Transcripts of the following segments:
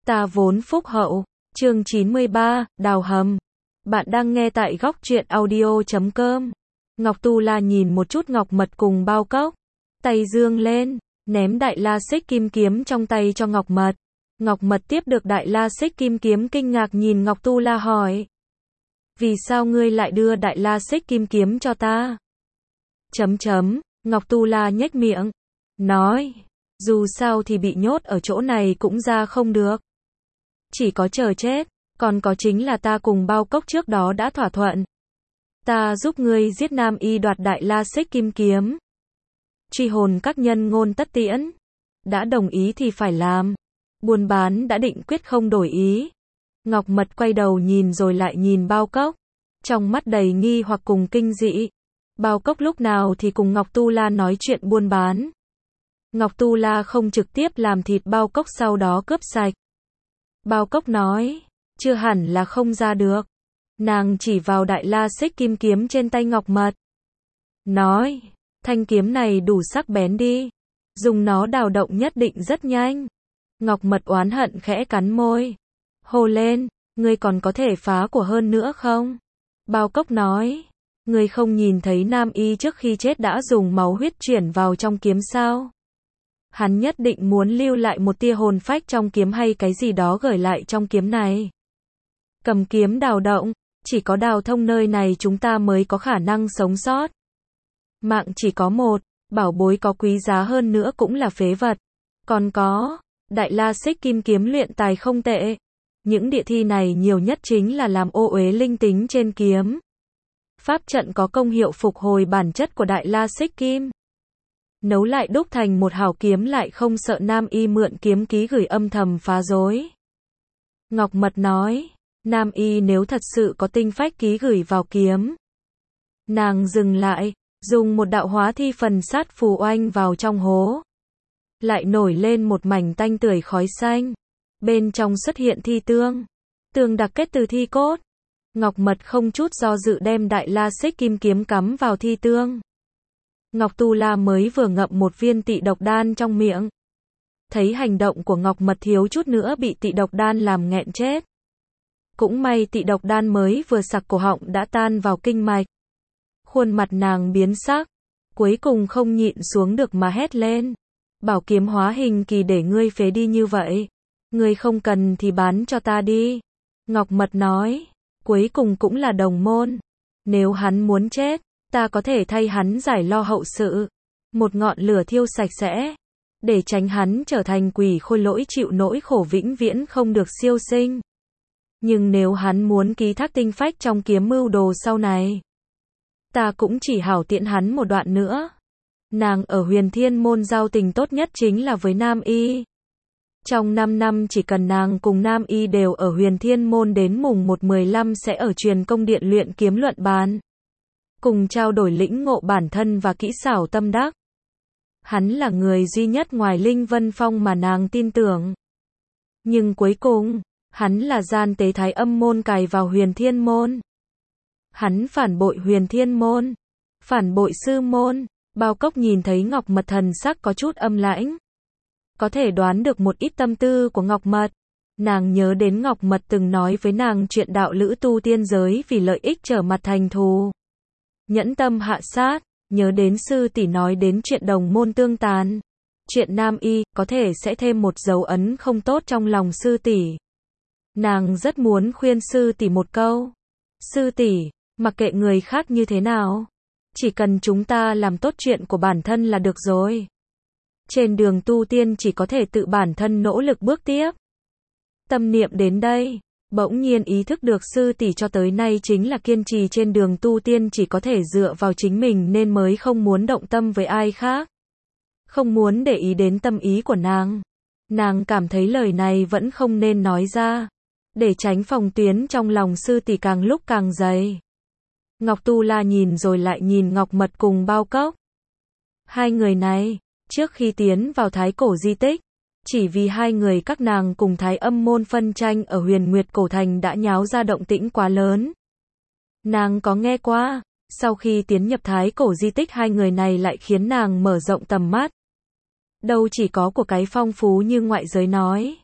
Ta vốn phúc hậu. Chương 93, Đào hầm. Bạn đang nghe tại góc truyện audio.com. Ngọc Tu La nhìn một chút ngọc mật cùng bao cốc. Tay dương lên, ném đại la xích kim kiếm trong tay cho ngọc mật. Ngọc mật tiếp được đại la xích kim kiếm, kinh ngạc nhìn Ngọc Tu La hỏi. Vì sao ngươi lại đưa đại la xích kim kiếm cho ta? Ngọc Tu La nhếch miệng. Nói, dù sao thì bị nhốt ở chỗ này cũng ra không được. Chỉ có chờ chết, còn có chính là ta cùng bao cốc trước đó đã thỏa thuận. Ta giúp ngươi giết Nam Y đoạt đại la xích kim kiếm. Truy hồn các nhân ngôn tất tiễn. Đã đồng ý thì phải làm. Buôn bán đã định quyết không đổi ý. Ngọc mật quay đầu nhìn rồi lại nhìn bao cốc. Trong mắt đầy nghi hoặc cùng kinh dị. Bao cốc lúc nào thì cùng Ngọc Tu La nói chuyện buôn bán. Ngọc Tu La không trực tiếp làm thịt bao cốc sau đó cướp sạch. Bao cốc nói, chưa hẳn là không ra được. Nàng chỉ vào đại la xích kim kiếm trên tay ngọc mật. Nói, thanh kiếm này đủ sắc bén đi. Dùng nó đào động nhất định rất nhanh. Ngọc mật oán hận khẽ cắn môi. Hô lên, ngươi còn có thể phá của hơn nữa không? Bao cốc nói, ngươi không nhìn thấy Nam Y trước khi chết đã dùng máu huyết chuyển vào trong kiếm sao? Hắn nhất định muốn lưu lại một tia hồn phách trong kiếm hay cái gì đó gửi lại trong kiếm này. Cầm kiếm đào động, chỉ có đào thông nơi này chúng ta mới có khả năng sống sót. Mạng chỉ có một, bảo bối có quý giá hơn nữa cũng là phế vật. Còn có, đại la xích kim kiếm luyện tài không tệ. Những địa thi này nhiều nhất chính là làm ô uế linh tính trên kiếm. Pháp trận có công hiệu phục hồi bản chất của đại la xích kim. Nấu lại đúc thành một hảo kiếm lại không sợ Nam Y mượn kiếm ký gửi âm thầm phá rối. Ngọc mật nói, Nam Y nếu thật sự có tinh phách ký gửi vào kiếm. Nàng dừng lại, dùng một đạo hóa thi phần sát phù oanh vào trong hố. Lại nổi lên một mảnh tanh tưởi khói xanh. Bên trong xuất hiện thi tương. Tương đặc kết từ thi cốt. Ngọc mật không chút do dự đem đại la xích kim kiếm cắm vào thi tương. Ngọc Tu La mới vừa ngậm một viên tị độc đan trong miệng. Thấy hành động của Ngọc mật thiếu chút nữa bị tị độc đan làm nghẹn chết. Cũng may tị độc đan mới vừa sặc cổ họng đã tan vào kinh mạch. Khuôn mặt nàng biến sắc. Cuối cùng không nhịn xuống được mà hét lên. Bảo kiếm hóa hình kỳ để ngươi phế đi như vậy. Ngươi không cần thì bán cho ta đi. Ngọc mật nói. Cuối cùng cũng là đồng môn. Nếu hắn muốn chết, ta có thể thay hắn giải lo hậu sự. Một ngọn lửa thiêu sạch sẽ. Để tránh hắn trở thành quỷ khôi lỗi chịu nỗi khổ vĩnh viễn không được siêu sinh. Nhưng nếu hắn muốn ký thác tinh phách trong kiếm mưu đồ sau này, ta cũng chỉ hảo tiện hắn một đoạn nữa. Nàng ở Huyền Thiên Môn giao tình tốt nhất chính là với Nam Y. Trong 5 năm chỉ cần nàng cùng Nam Y đều ở Huyền Thiên Môn đến mùng 1/15 sẽ ở Truyền Công Điện luyện kiếm luận bàn. Cùng trao đổi lĩnh ngộ bản thân và kỹ xảo tâm đắc. Hắn là người duy nhất ngoài Linh Vân Phong mà nàng tin tưởng. Nhưng cuối cùng, hắn là gian tế Thái Âm môn cài vào Huyền Thiên Môn. Hắn phản bội Huyền Thiên Môn. Phản bội sư môn. Bao cốc nhìn thấy Ngọc mật thần sắc có chút âm lãnh. Có thể đoán được một ít tâm tư của Ngọc mật. Nàng nhớ đến Ngọc mật từng nói với nàng chuyện đạo lữ tu tiên giới vì lợi ích trở mặt thành thù. Nhẫn tâm hạ sát, nhớ đến sư tỷ nói đến chuyện đồng môn tương tàn. Chuyện Nam Y, có thể sẽ thêm một dấu ấn không tốt trong lòng sư tỷ. Nàng rất muốn khuyên sư tỷ một câu. Sư tỷ, mặc kệ người khác như thế nào. Chỉ cần chúng ta làm tốt chuyện của bản thân là được rồi. Trên đường tu tiên chỉ có thể tự bản thân nỗ lực bước tiếp. Tâm niệm đến đây. Bỗng nhiên ý thức được sư tỷ cho tới nay chính là kiên trì trên đường tu tiên chỉ có thể dựa vào chính mình nên mới không muốn động tâm với ai khác. Không muốn để ý đến tâm ý của nàng. Nàng cảm thấy lời này vẫn không nên nói ra. Để tránh phòng tuyến trong lòng sư tỷ càng lúc càng dày. Ngọc Tu La nhìn rồi lại nhìn Ngọc mật cùng bao cốc. Hai người này, trước khi tiến vào Thái Cổ di tích, chỉ vì hai người các nàng cùng Thái Âm môn phân tranh ở Huyền Nguyệt Cổ Thành đã nháo ra động tĩnh quá lớn. Nàng có nghe qua, sau khi tiến nhập Thái Cổ di tích hai người này lại khiến nàng mở rộng tầm mắt. Đâu chỉ có của cái phong phú như ngoại giới nói.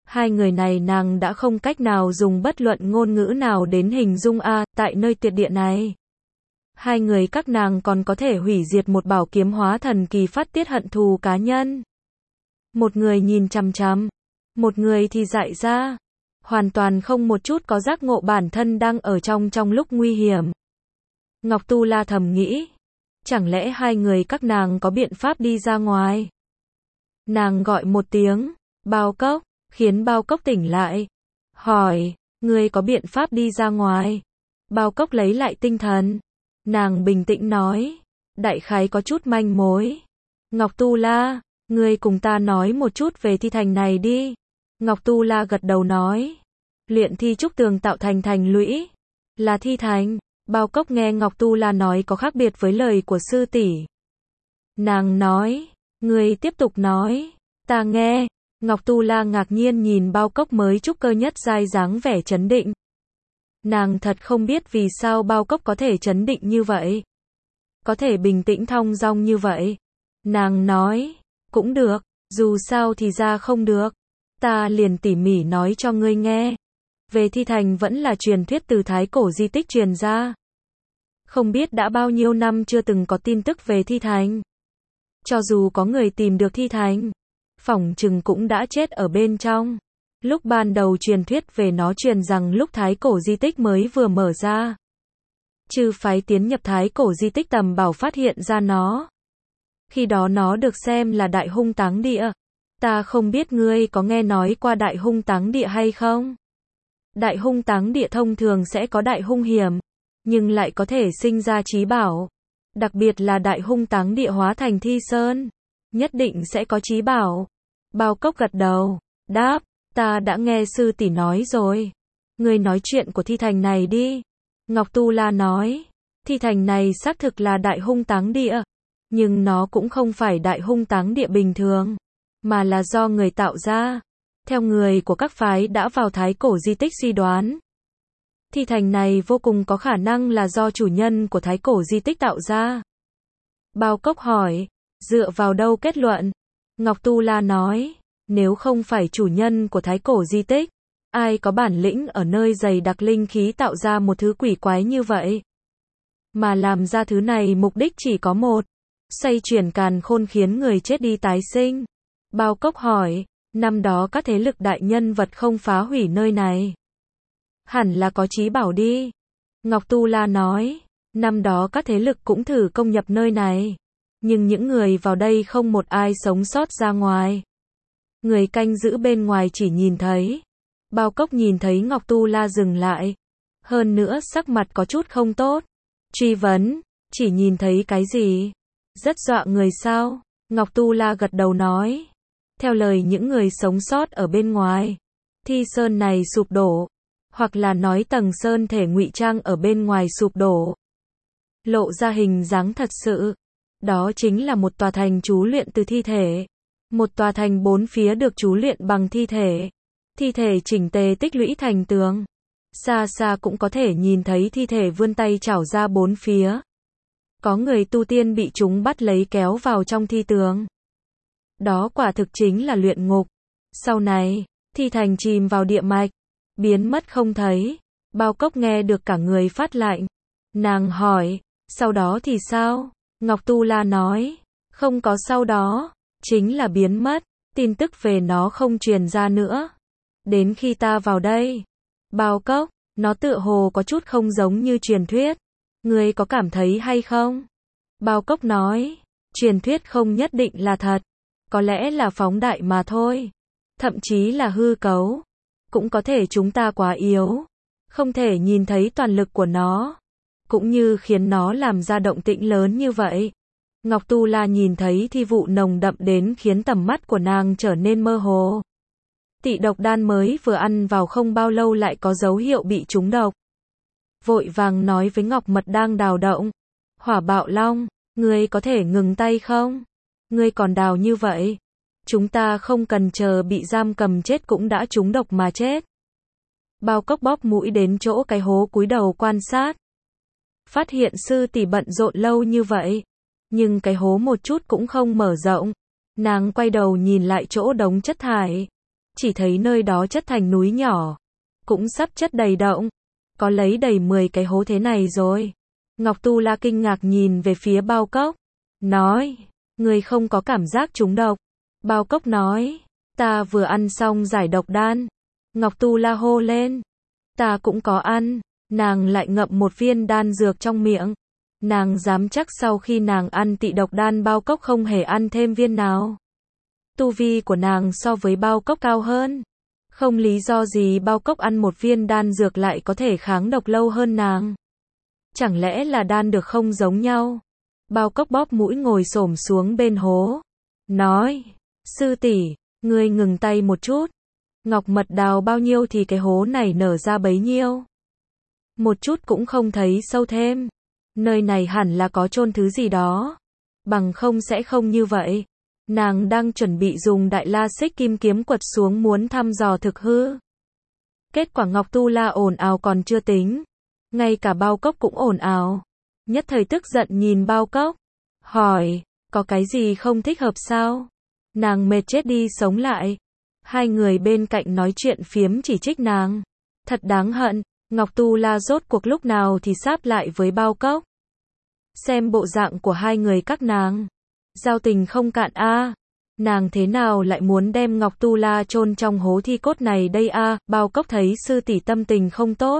Hai người này nàng đã không cách nào dùng bất luận ngôn ngữ nào đến hình dung tại nơi tuyệt địa này. Hai người các nàng còn có thể hủy diệt một bảo kiếm hóa thần kỳ phát tiết hận thù cá nhân. Một người nhìn chằm chằm, một người thì dại ra, hoàn toàn không một chút có giác ngộ bản thân đang ở trong lúc nguy hiểm. Ngọc Tu La thầm nghĩ, chẳng lẽ hai người các nàng có biện pháp đi ra ngoài? Nàng gọi một tiếng, Bao Cốc, khiến Bao Cốc tỉnh lại. Hỏi, ngươi có biện pháp đi ra ngoài? Bao Cốc lấy lại tinh thần. Nàng bình tĩnh nói, đại khái có chút manh mối. Ngọc Tu La, ngươi cùng ta nói một chút về thi thành này đi. Ngọc Tu La gật đầu nói, luyện thi trúc tường tạo thành thành lũy, là thi thành. Bao Cốc nghe Ngọc Tu La nói có khác biệt với lời của sư tỷ. Nàng nói, ngươi tiếp tục nói, ta nghe. Ngọc Tu La ngạc nhiên nhìn Bao Cốc mới trúc cơ nhất giai dáng vẻ chấn định. Nàng thật không biết vì sao Bao Cốc có thể chấn định như vậy. Có thể bình tĩnh thong dong như vậy. Nàng nói, cũng được, dù sao thì ra không được. Ta liền tỉ mỉ nói cho ngươi nghe. Về thi thành vẫn là truyền thuyết từ thái cổ di tích truyền ra. Không biết đã bao nhiêu năm chưa từng có tin tức về thi thành. Cho dù có người tìm được thi thành, phỏng chừng cũng đã chết ở bên trong. Lúc ban đầu truyền thuyết về nó truyền rằng lúc thái cổ di tích mới vừa mở ra, chư phái tiến nhập thái cổ di tích tầm bảo phát hiện ra nó. Khi đó nó được xem là đại hung táng địa. Ta không biết ngươi có nghe nói qua đại hung táng địa hay không? Đại hung táng địa thông thường sẽ có đại hung hiểm, nhưng lại có thể sinh ra trí bảo. Đặc biệt là đại hung táng địa hóa thành thi sơn, nhất định sẽ có trí bảo. Bao Cốc gật đầu, đáp, ta đã nghe sư tỷ nói rồi. Ngươi nói chuyện của thi thành này đi. Ngọc Tu La nói, thi thành này xác thực là đại hung táng địa, nhưng nó cũng không phải đại hung táng địa bình thường, mà là do người tạo ra. Theo người của các phái đã vào thái cổ di tích suy đoán, thi thành này vô cùng có khả năng là do chủ nhân của thái cổ di tích tạo ra. Bao Cốc hỏi, dựa vào đâu kết luận? Ngọc Tu La nói, nếu không phải chủ nhân của thái cổ di tích, ai có bản lĩnh ở nơi dày đặc linh khí tạo ra một thứ quỷ quái như vậy? Mà làm ra thứ này mục đích chỉ có một, xoay chuyển càn khôn khiến người chết đi tái sinh. Bao Cốc hỏi, năm đó các thế lực đại nhân vật không phá hủy nơi này, hẳn là có trí bảo đi. Ngọc Tu La nói, năm đó các thế lực cũng thử công nhập nơi này, nhưng những người vào đây không một ai sống sót ra ngoài. Người canh giữ bên ngoài chỉ nhìn thấy. Bao Cốc nhìn thấy Ngọc Tu La dừng lại. Hơn nữa sắc mặt có chút không tốt. Truy vấn, chỉ nhìn thấy cái gì? Rất dọa người sao? Ngọc Tu La gật đầu nói. Theo lời những người sống sót ở bên ngoài, thi sơn này sụp đổ, hoặc là nói tầng sơn thể ngụy trang ở bên ngoài sụp đổ, lộ ra hình dáng thật sự. Đó chính là một tòa thành chú luyện từ thi thể. Một tòa thành bốn phía được chú luyện bằng thi thể. Thi thể chỉnh tề tích lũy thành tường. Xa xa cũng có thể nhìn thấy thi thể vươn tay chảo ra bốn phía. Có người tu tiên bị chúng bắt lấy kéo vào trong thi tường. Đó quả thực chính là luyện ngục. Sau này, thi thành chìm vào địa mạch, biến mất không thấy. Bao Cốc nghe được cả người phát lạnh. Nàng hỏi, sau đó thì sao? Ngọc Tu La nói, không có sau đó, chính là biến mất, tin tức về nó không truyền ra nữa. Đến khi ta vào đây, Bao Cốc, nó tựa hồ có chút không giống như truyền thuyết. Ngươi có cảm thấy hay không? Bao Cốc nói, truyền thuyết không nhất định là thật, có lẽ là phóng đại mà thôi, thậm chí là hư cấu. Cũng có thể chúng ta quá yếu, không thể nhìn thấy toàn lực của nó, cũng như khiến nó làm ra động tĩnh lớn như vậy. Ngọc Tu La nhìn thấy thi vụ nồng đậm đến khiến tầm mắt của nàng trở nên mơ hồ. Tị độc đan mới vừa ăn vào không bao lâu lại có dấu hiệu bị trúng độc. Vội vàng nói với Ngọc Mật đang đào động. Hỏa Bạo Long, ngươi có thể ngừng tay không? Ngươi còn đào như vậy, chúng ta không cần chờ bị giam cầm chết cũng đã trúng độc mà chết. Bao Cốc bóp mũi đến chỗ cái hố cúi đầu quan sát. Phát hiện sư tỷ bận rộn lâu như vậy, nhưng cái hố một chút cũng không mở rộng. Nàng quay đầu nhìn lại chỗ đống chất thải. chỉ thấy nơi đó chất thành núi nhỏ, cũng sắp chất đầy động, có lấy đầy 10 cái hố thế này rồi. Ngọc Tu La kinh ngạc nhìn về phía bao cốc, nói, người không có cảm giác trúng độc. Bao cốc nói, ta vừa ăn xong giải độc đan. Ngọc Tu La hô lên, ta cũng có ăn. Nàng lại ngậm một viên đan dược trong miệng. Nàng dám chắc sau khi nàng ăn tị độc đan bao cốc không hề ăn thêm viên nào. Tu vi của nàng so với bao cốc cao hơn. Không lý do gì bao cốc ăn một viên đan dược lại có thể kháng độc lâu hơn nàng. Chẳng lẽ là đan được không giống nhau? Bao cốc bóp mũi ngồi xổm xuống bên hố. Nói, sư tỷ, ngươi ngừng tay một chút. Ngọc mật đào bao nhiêu thì cái hố này nở ra bấy nhiêu. Một chút cũng không thấy sâu thêm. Nơi này hẳn là có chôn thứ gì đó. Bằng không sẽ không như vậy. Nàng đang chuẩn bị dùng đại la xích kim kiếm quật xuống muốn thăm dò thực hư. Kết quả Ngọc Tu La ồn ào còn chưa tính. Ngay cả bao cốc cũng ồn ào. Nhất thời tức giận nhìn bao cốc. Hỏi, có cái gì không thích hợp sao? Nàng mệt chết đi sống lại. Hai người bên cạnh nói chuyện phiếm chỉ trích nàng. Thật đáng hận. Ngọc Tu La rốt cuộc lúc nào thì sáp lại với bao cốc. Xem bộ dạng của hai người các nàng. Giao tình không cạn a. Nàng thế nào lại muốn đem Ngọc Tu La chôn trong hố thi cốt này đây a? Bao cốc thấy sư tỷ tâm tình không tốt.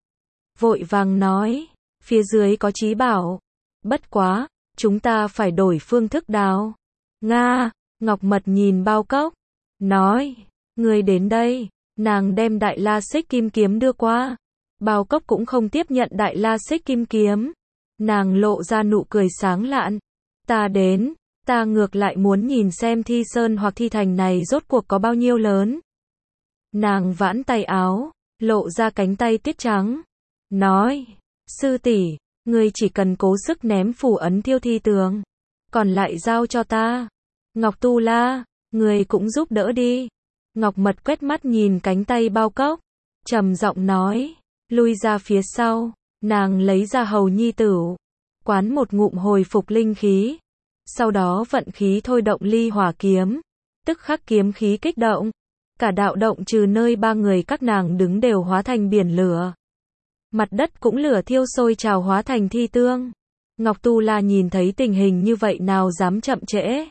Vội vàng nói, phía dưới có trí bảo. Bất quá, chúng ta phải đổi phương thức đào. Nga, Ngọc Mật nhìn bao cốc. Nói, ngươi đến đây. Nàng đem đại la xích kim kiếm đưa qua. Bao cốc cũng không tiếp nhận đại la xích kim kiếm. Nàng lộ ra nụ cười sáng lạn. Ta đến, ta ngược lại muốn nhìn xem thi sơn hoặc thi thành này rốt cuộc có bao nhiêu lớn. Nàng vãn tay áo, lộ ra cánh tay tuyết trắng. Nói, sư tỷ, ngươi chỉ cần cố sức ném phù ấn thiêu thi tường. Còn lại giao cho ta. Ngọc Tu La, ngươi cũng giúp đỡ đi. Ngọc Mật quét mắt nhìn cánh tay bao cốc. Trầm giọng nói, lui ra phía sau. Nàng lấy ra hầu nhi tửu. Quán một ngụm hồi phục linh khí. Sau đó vận khí thôi động ly hỏa kiếm. Tức khắc kiếm khí kích động. Cả đạo động trừ nơi ba người các nàng đứng đều hóa thành biển lửa. Mặt đất cũng lửa thiêu sôi trào hóa thành thi tương. Ngọc Tu La nhìn thấy tình hình như vậy nào dám chậm trễ.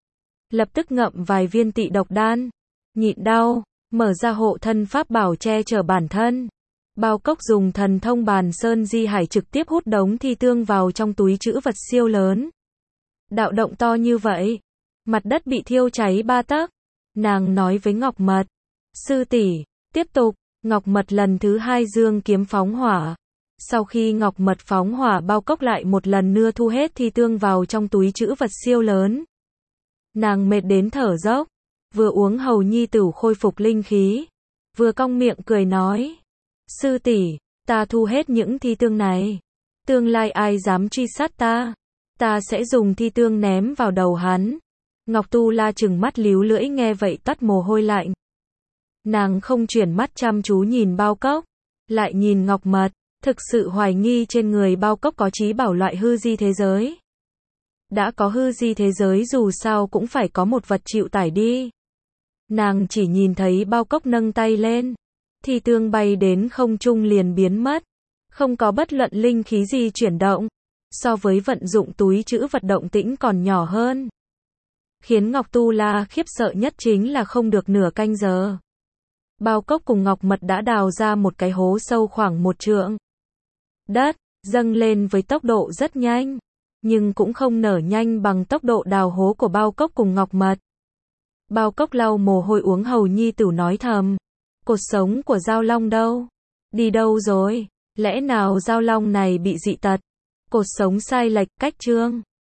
Lập tức ngậm vài viên tị độc đan. Nhịn đau, mở ra hộ thân pháp bảo che chở bản thân. Bao cốc dùng thần thông bàn sơn di hải trực tiếp hút đống thi tương vào trong túi trữ vật siêu lớn. Đạo động to như vậy. Mặt đất bị thiêu cháy 3 tấc. Nàng nói với Ngọc Mật. Sư tỷ, tiếp tục. Ngọc Mật lần thứ 2 dương kiếm phóng hỏa. Sau khi Ngọc Mật phóng hỏa bao cốc lại một lần nữa thu hết thi tương vào trong túi trữ vật siêu lớn. Nàng mệt đến thở dốc. Vừa uống hầu nhi tửu khôi phục linh khí. Vừa cong miệng cười nói. Sư tỷ, ta thu hết những thi tương này. Tương lai ai dám truy sát ta. Ta sẽ dùng thi tương ném vào đầu hắn. Ngọc Tu La trừng mắt líu lưỡi nghe vậy toát mồ hôi lạnh. Nàng không chuyển mắt chăm chú nhìn bao cốc. Lại nhìn Ngọc Mật. Thực sự hoài nghi trên người bao cốc có trí bảo loại hư di thế giới. Đã có hư di thế giới dù sao cũng phải có một vật chịu tải đi. Nàng chỉ nhìn thấy bao cốc nâng tay lên. Thi tương bay đến không trung liền biến mất. Không có bất luận linh khí gì chuyển động. So với vận dụng túi trữ vật động tĩnh còn nhỏ hơn. Khiến Ngọc Tu La khiếp sợ nhất chính là không được nửa canh giờ. Bao cốc cùng Ngọc Mật đã đào ra một cái hố sâu khoảng 1 trượng. Đất dâng lên với tốc độ rất nhanh. Nhưng cũng không nở nhanh bằng tốc độ đào hố của bao cốc cùng Ngọc Mật. Bao cốc lau mồ hôi uống hầu nhi tửu nói thầm. Cột sống của Giao Long đâu? Đi đâu rồi? Lẽ nào Giao Long này bị dị tật? Cột sống sai lệch, cách chương.